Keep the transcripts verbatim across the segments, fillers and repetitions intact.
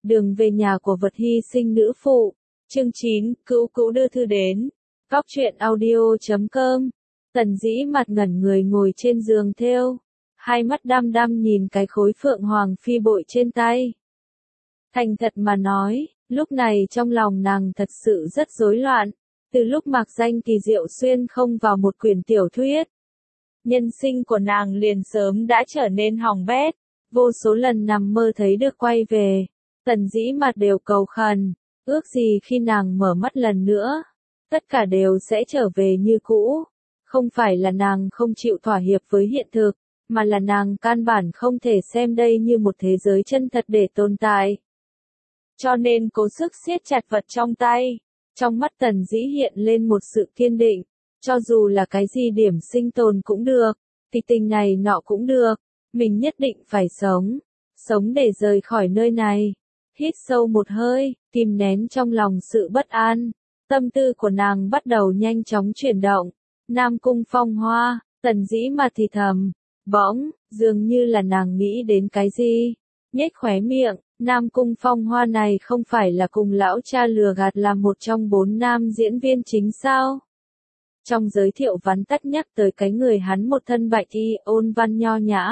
Đường về nhà của vật hy sinh nữ phụ. Chương chín, Cữu Cữu đưa thư đến. Góc truyện audio chấm com. Tần Dĩ mặt ngẩn người ngồi trên giường thêu, hai mắt đăm đăm nhìn cái khối phượng hoàng phi bội trên tay. Thành thật mà nói, lúc này trong lòng nàng thật sự rất rối loạn. Từ lúc mạc danh Kỳ Diệu xuyên không vào một quyển tiểu thuyết, nhân sinh của nàng liền sớm đã trở nên hỏng bét. Vô số lần nằm mơ thấy được quay về, Tần Dĩ mặt đều cầu khẩn, ước gì khi nàng mở mắt lần nữa, tất cả đều sẽ trở về như cũ. Không phải là nàng không chịu thỏa hiệp với hiện thực, mà là nàng căn bản không thể xem đây như một thế giới chân thật để tồn tại. Cho nên cố sức siết chặt vật trong tay. Trong mắt Tần Dĩ hiện lên một sự kiên định, cho dù là cái gì điểm sinh tồn cũng được, thì tình này nọ cũng được, mình nhất định phải sống, sống để rời khỏi nơi này. Hít sâu một hơi, kìm nén trong lòng sự bất an, tâm tư của nàng bắt đầu nhanh chóng chuyển động. Nam Cung Phong Hoa, Tần Dĩ mà thì thầm, bỗng, dường như là nàng nghĩ đến cái gì, nhếch khóe miệng. Nam Cung Phong Hoa này không phải là cùng lão cha lừa gạt làm một trong bốn nam diễn viên chính sao? Trong giới thiệu vắn tắt nhắc tới cái người hắn một thân bạch y ôn văn nho nhã.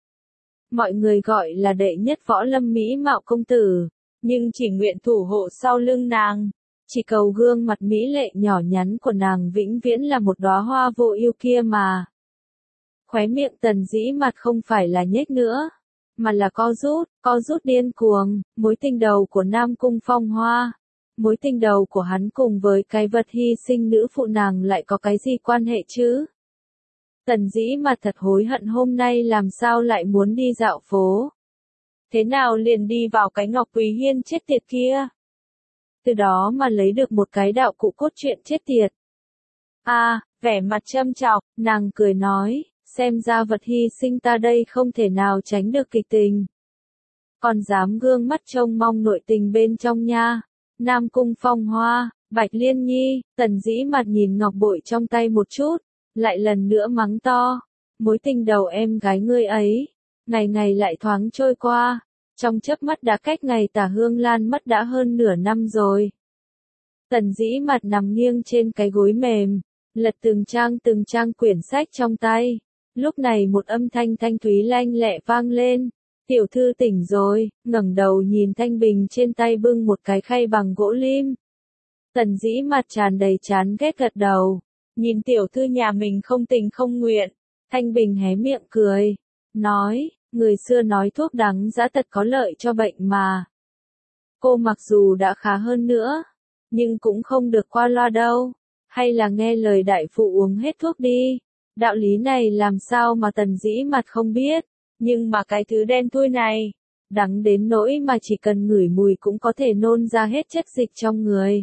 Mọi người gọi là đệ nhất võ lâm mỹ mạo công tử, nhưng chỉ nguyện thủ hộ sau lưng nàng, chỉ cầu gương mặt mỹ lệ nhỏ nhắn của nàng vĩnh viễn là một đóa hoa vô ưu kia mà. Khóe miệng Tần Dĩ mặt không phải là nhếch nữa, mà là co rút, co rút điên cuồng. Mối tình đầu của Nam Cung Phong Hoa, mối tình đầu của hắn cùng với cái vật hy sinh nữ phụ nàng lại có cái gì quan hệ chứ? Tần Dĩ mà thật hối hận hôm nay làm sao lại muốn đi dạo phố. Thế nào liền đi vào cái Ngọc Quý Hiên chết tiệt kia. Từ đó mà lấy được một cái đạo cụ cốt truyện chết tiệt. À, vẻ mặt châm chọc, nàng cười nói. Xem ra vật hy sinh ta đây không thể nào tránh được kịch tình. Còn dám gương mắt trông mong nội tình bên trong nha. Nam Cung Phong Hoa, Bạch Liên Nhi, Tần Dĩ mặt nhìn ngọc bội trong tay một chút, lại lần nữa mắng to. Mối tình đầu em gái ngươi ấy, ngày ngày lại thoáng trôi qua, trong chớp mắt đã cách ngày Tả Hương Lan mất đã hơn nửa năm rồi. Tần Dĩ mặt nằm nghiêng trên cái gối mềm, lật từng trang từng trang quyển sách trong tay. Lúc này một âm thanh thanh thúy lanh lẹ vang lên. Tiểu thư tỉnh rồi, ngẩng đầu nhìn Thanh Bình trên tay bưng một cái khay bằng gỗ lim. Tần Dĩ mặt tràn đầy chán ghét gật đầu. Nhìn tiểu thư nhà mình không tình không nguyện. Thanh Bình hé miệng cười. Nói, người xưa nói thuốc đắng dã tật có lợi cho bệnh mà. Cô mặc dù đã khá hơn nữa, nhưng cũng không được qua loa đâu. Hay là nghe lời đại phụ uống hết thuốc đi. Đạo lý này làm sao mà Tần Dĩ mặt không biết, nhưng mà cái thứ đen thui này, đắng đến nỗi mà chỉ cần ngửi mùi cũng có thể nôn ra hết chất dịch trong người.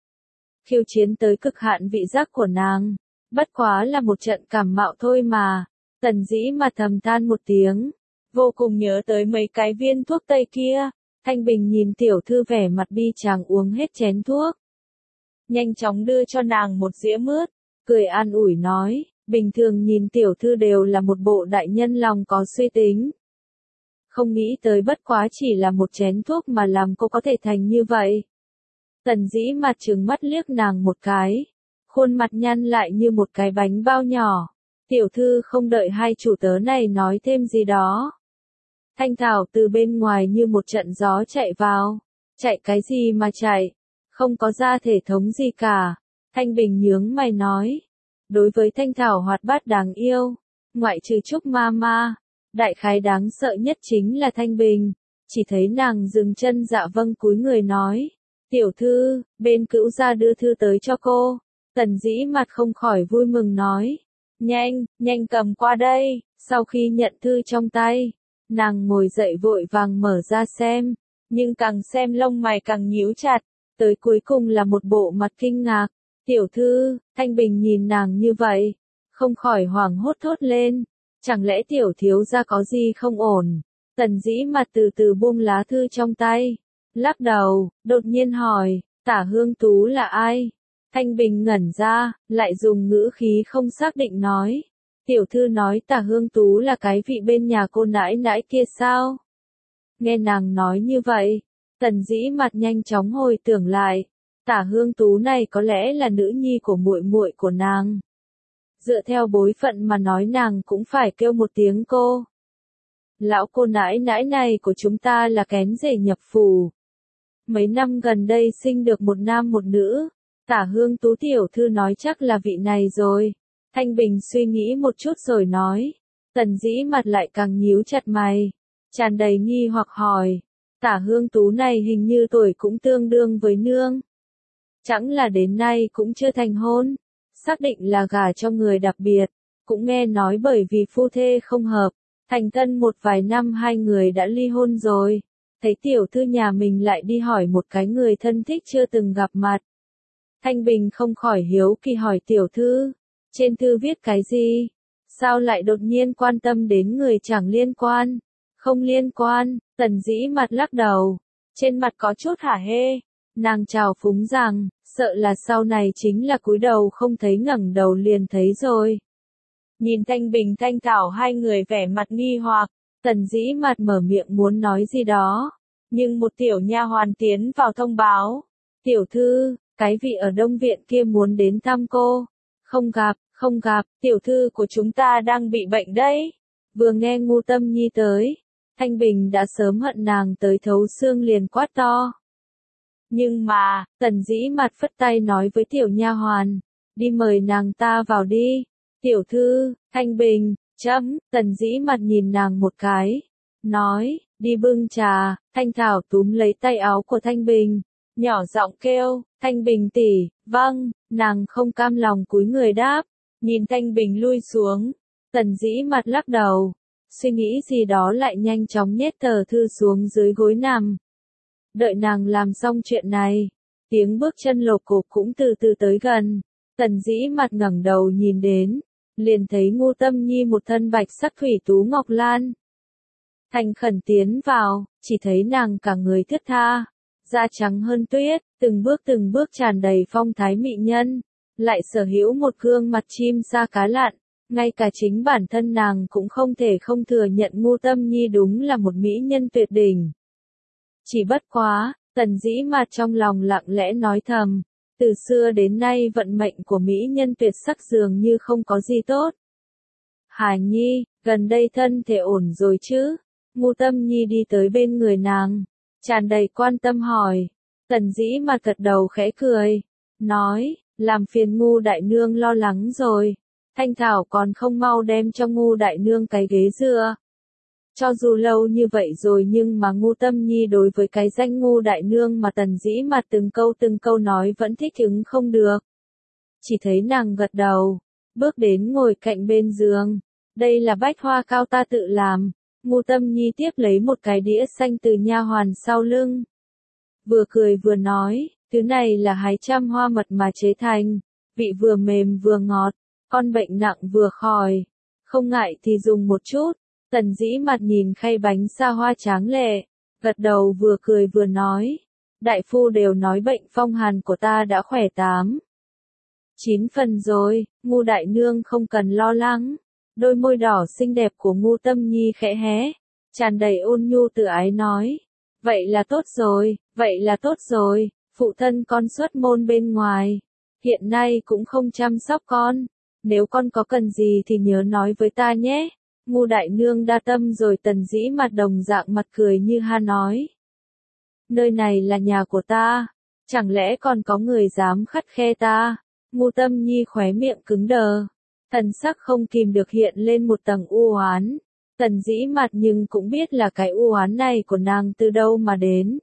Khiêu chiến tới cực hạn vị giác của nàng, bất quá là một trận cảm mạo thôi mà. Tần Dĩ mặt thầm than một tiếng, vô cùng nhớ tới mấy cái viên thuốc tây kia. Thanh Bình nhìn tiểu thư vẻ mặt bi tráng uống hết chén thuốc, nhanh chóng đưa cho nàng một dĩa mướt, cười an ủi nói. Bình thường nhìn tiểu thư đều là một bộ đại nhân lòng có suy tính. Không nghĩ tới bất quá chỉ là một chén thuốc mà làm cô có thể thành như vậy. Tần Dĩ mặt trừng mắt liếc nàng một cái. Khuôn mặt nhăn lại như một cái bánh bao nhỏ. Tiểu thư không đợi hai chủ tớ này nói thêm gì đó. Thanh Thảo từ bên ngoài như một trận gió chạy vào. Chạy cái gì mà chạy? Không có ra thể thống gì cả. Thanh Bình nhướng mày nói. Đối với Thanh Thảo hoạt bát đáng yêu, ngoại trừ Trúc Ma Ma, đại khái đáng sợ nhất chính là Thanh Bình. Chỉ thấy nàng dừng chân dạ vâng cúi người nói. Tiểu thư, bên Cữu gia đưa thư tới cho cô. Tần Dĩ mặt không khỏi vui mừng nói. Nhanh, nhanh cầm qua đây. Sau khi nhận thư trong tay, nàng ngồi dậy vội vàng mở ra xem. Nhưng càng xem lông mày càng nhíu chặt. Tới cuối cùng là một bộ mặt kinh ngạc. Tiểu thư, Thanh Bình nhìn nàng như vậy, không khỏi hoảng hốt thốt lên. Chẳng lẽ tiểu thiếu gia có gì không ổn? Tần Dĩ mặt từ từ buông lá thư trong tay, lắc đầu, đột nhiên hỏi, Tả Hương Tú là ai? Thanh Bình ngẩn ra, lại dùng ngữ khí không xác định nói. Tiểu thư nói Tả Hương Tú là cái vị bên nhà cô nãi nãi kia sao? Nghe nàng nói như vậy, Tần Dĩ Mặt nhanh chóng hồi tưởng lại, Tả Hương Tú này có lẽ là nữ nhi của muội muội của nàng. Dựa theo bối phận mà nói nàng cũng phải kêu một tiếng cô. Lão cô nãi nãi này của chúng ta là kén rể nhập phủ. Mấy năm gần đây sinh được một nam một nữ, Tả Hương Tú tiểu thư nói chắc là vị này rồi. Thanh Bình suy nghĩ một chút rồi nói. Tần Dĩ Mặt lại càng nhíu chặt mày, tràn đầy nghi hoặc hỏi. Tả Hương Tú này hình như tuổi cũng tương đương với nương. Chẳng là đến nay cũng chưa thành hôn, xác định là gả cho người đặc biệt, cũng nghe nói bởi vì phu thê không hợp, thành thân một vài năm hai người đã ly hôn rồi. Thấy tiểu thư nhà mình lại đi hỏi một cái người thân thích chưa từng gặp mặt. Thanh Bình không khỏi hiếu kỳ hỏi tiểu thư, trên thư viết cái gì? Sao lại đột nhiên quan tâm đến người chẳng liên quan? Không liên quan, Tần Dĩ Mặt lắc đầu, trên mặt có chút hả hê, nàng chào phúng rằng, sợ là sau này chính là cúi đầu không thấy ngẩng đầu liền thấy rồi. Nhìn Thanh Bình Thanh Thảo hai người vẻ mặt nghi hoặc, Tần Dĩ Mặt mở miệng muốn nói gì đó, nhưng một tiểu nha hoàn tiến vào thông báo, tiểu thư, cái vị ở Đông Viện kia muốn đến thăm cô. Không gặp, không gặp, tiểu thư của chúng ta đang bị bệnh đấy. Vừa nghe Ngô Tâm Nhi tới, Thanh Bình đã sớm hận nàng tới thấu xương liền quát to. Nhưng mà, Tần Dĩ Mặt phất tay nói với tiểu nha hoàn, đi mời nàng ta vào đi. Tiểu thư, Thanh Bình, chấm, Tần Dĩ Mặt nhìn nàng một cái, nói, đi bưng trà. Thanh Thảo túm lấy tay áo của Thanh Bình, nhỏ giọng kêu, Thanh Bình tỷ, vâng, nàng không cam lòng cúi người đáp, nhìn Thanh Bình lui xuống, Tần Dĩ Mặt lắc đầu, suy nghĩ gì đó lại nhanh chóng nhét tờ thư xuống dưới gối nằm. Đợi nàng làm xong chuyện này, tiếng bước chân lộp cộp cũng từ từ tới gần, Tần Dĩ Mặt ngẩng đầu nhìn đến, liền thấy Ngô Tâm Nhi một thân bạch sắc thủy tú ngọc lan. Thành khẩn tiến vào, chỉ thấy nàng cả người thướt tha, da trắng hơn tuyết, từng bước từng bước tràn đầy phong thái mỹ nhân, lại sở hữu một gương mặt chim sa cá lặn, ngay cả chính bản thân nàng cũng không thể không thừa nhận Ngô Tâm Nhi đúng là một mỹ nhân tuyệt đỉnh. Chỉ bất quá, Tần Dĩ Mặt trong lòng lặng lẽ nói thầm, từ xưa đến nay vận mệnh của mỹ nhân tuyệt sắc dường như không có gì tốt. Hà Nhi, gần đây thân thể ổn rồi chứ? Ngô Tâm Nhi đi tới bên người nàng, tràn đầy quan tâm hỏi. Tần Dĩ Mặt gật đầu khẽ cười, nói, làm phiền Ngô đại nương lo lắng rồi. Thanh Thảo còn không mau đem cho Ngô đại nương cái ghế dựa. Cho dù lâu như vậy rồi nhưng mà Ngô Tâm Nhi đối với cái danh Ngô đại nương mà Tần Dĩ Mặt từng câu từng câu nói vẫn thích ứng không được. Chỉ thấy nàng gật đầu, bước đến ngồi cạnh bên giường. Đây là bách hoa cao ta tự làm. Ngô Tâm Nhi tiếp lấy một cái đĩa xanh từ nha hoàn sau lưng. Vừa cười vừa nói, thứ này là hái trăm hoa mật mà chế thành, vị vừa mềm vừa ngọt, con bệnh nặng vừa khỏi. Không ngại thì dùng một chút. Tần Dĩ Mặt nhìn khay bánh xa hoa tráng lệ, gật đầu vừa cười vừa nói, đại phu đều nói bệnh phong hàn của ta đã khỏe tám. Chín phần rồi, Ngô đại nương không cần lo lắng. Đôi môi đỏ xinh đẹp của Ngô Tâm Nhi khẽ hé, tràn đầy ôn nhu tự ái nói, vậy là tốt rồi, vậy là tốt rồi, phụ thân con xuất môn bên ngoài, hiện nay cũng không chăm sóc con, nếu con có cần gì thì nhớ nói với ta nhé. Ngô đại nương đa tâm rồi. Tần Dĩ Mặt đồng dạng mặt cười như ha nói, nơi này là nhà của ta, chẳng lẽ còn có người dám khắt khe ta? Ngô Tâm Nhi khóe miệng cứng đờ, thần sắc không kìm được hiện lên một tầng u oán. Tần Dĩ Mặt nhưng cũng biết là cái u oán này của nàng từ đâu mà đến.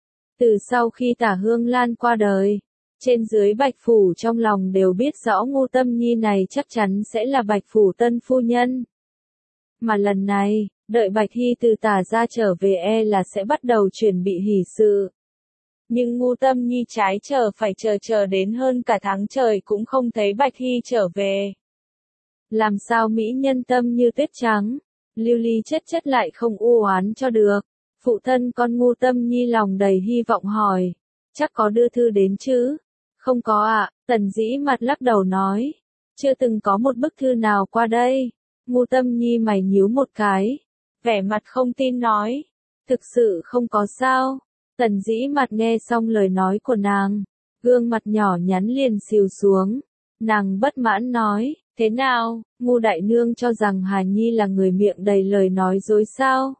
Từ sau khi Tả Hương Lan qua đời, trên dưới Bạch Phủ trong lòng đều biết rõ Ngô Tâm Nhi này chắc chắn sẽ là Bạch Phủ tân phu nhân. Mà lần này, đợi Bạch Hy từ Tả gia trở về e là sẽ bắt đầu chuẩn bị hỷ sự. Nhưng Ngô Tâm Nhi trái chờ phải chờ chờ đến hơn cả tháng trời cũng không thấy Bạch Hy trở về. Làm sao mỹ nhân tâm như tuyết trắng, lưu ly chất chất lại không u oán cho được. Phụ thân con Ngô Tâm Nhi lòng đầy hy vọng hỏi, chắc có đưa thư đến chứ? Không có ạ, à, Tần Dĩ Mặt lắc đầu nói, chưa từng có một bức thư nào qua đây. Ngô Tâm Nhi mày nhíu một cái, vẻ mặt không tin nói, thực sự không có sao? Tần Dĩ Mặt nghe xong lời nói của nàng, gương mặt nhỏ nhắn liền xìu xuống. Nàng bất mãn nói, thế nào, Ngu đại nương cho rằng Hà Nhi là người miệng đầy lời nói dối sao?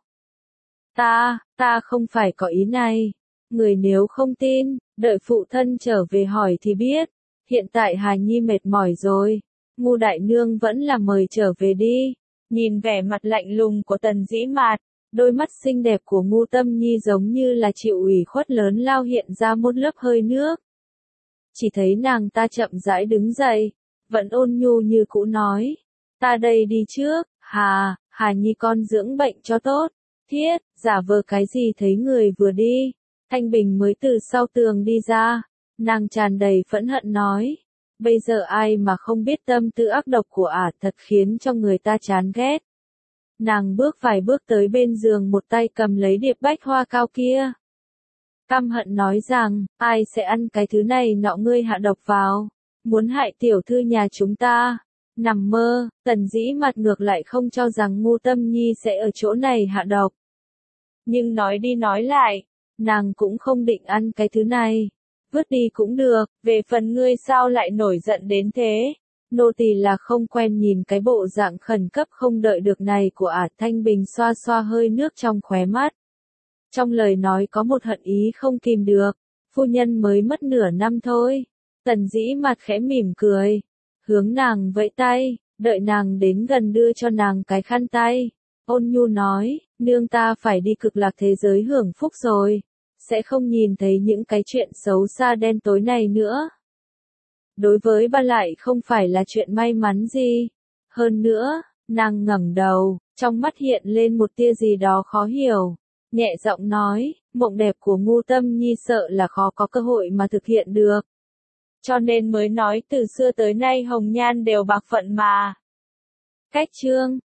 Ta, ta không phải có ý này. Người nếu không tin, đợi phụ thân trở về hỏi thì biết. Hiện tại Hà Nhi mệt mỏi rồi. Ngu đại nương vẫn là mời trở về đi. Nhìn vẻ mặt lạnh lùng của Tần Dĩ Mạt, đôi mắt xinh đẹp của Ngu Tâm Nhi giống như là chịu ủy khuất lớn lao hiện ra một lớp hơi nước. Chỉ thấy nàng ta chậm rãi đứng dậy, vẫn ôn nhu như cũ nói. Ta đây đi trước, Hà, Hà Nhi con dưỡng bệnh cho tốt. Thiết, giả vờ cái gì thấy người vừa đi. Thanh Bình mới từ sau tường đi ra, nàng tràn đầy phẫn hận nói. Bây giờ ai mà không biết tâm tư ác độc của ả thật khiến cho người ta chán ghét. Nàng bước vài bước tới bên giường một tay cầm lấy điệp bách hoa cao kia. Căm hận nói rằng, ai sẽ ăn cái thứ này nọ ngươi hạ độc vào, muốn hại tiểu thư nhà chúng ta. Nằm mơ, Tần Dĩ Mặt ngược lại không cho rằng Ngu Tâm Nhi sẽ ở chỗ này hạ độc. Nhưng nói đi nói lại, nàng cũng không định ăn cái thứ này. Vứt đi cũng được, về phần ngươi sao lại nổi giận đến thế. Nô tỳ là không quen nhìn cái bộ dạng khẩn cấp không đợi được này của ả. Thanh Bình xoa xoa hơi nước trong khóe mắt. Trong lời nói có một hận ý không kìm được, phu nhân mới mất nửa năm thôi. Tần Dĩ Mặt khẽ mỉm cười, hướng nàng vẫy tay, đợi nàng đến gần đưa cho nàng cái khăn tay. Ôn nhu nói, nương ta phải đi cực lạc thế giới hưởng phúc rồi, sẽ không nhìn thấy những cái chuyện xấu xa đen tối này nữa. Đối với bà lại không phải là chuyện may mắn gì. Hơn nữa, nàng ngẩng đầu, trong mắt hiện lên một tia gì đó khó hiểu. Nhẹ giọng nói, mộng đẹp của Ngu Tâm Nhi sợ là khó có cơ hội mà thực hiện được. Cho nên mới nói từ xưa tới nay hồng nhan đều bạc phận mà. Cách chương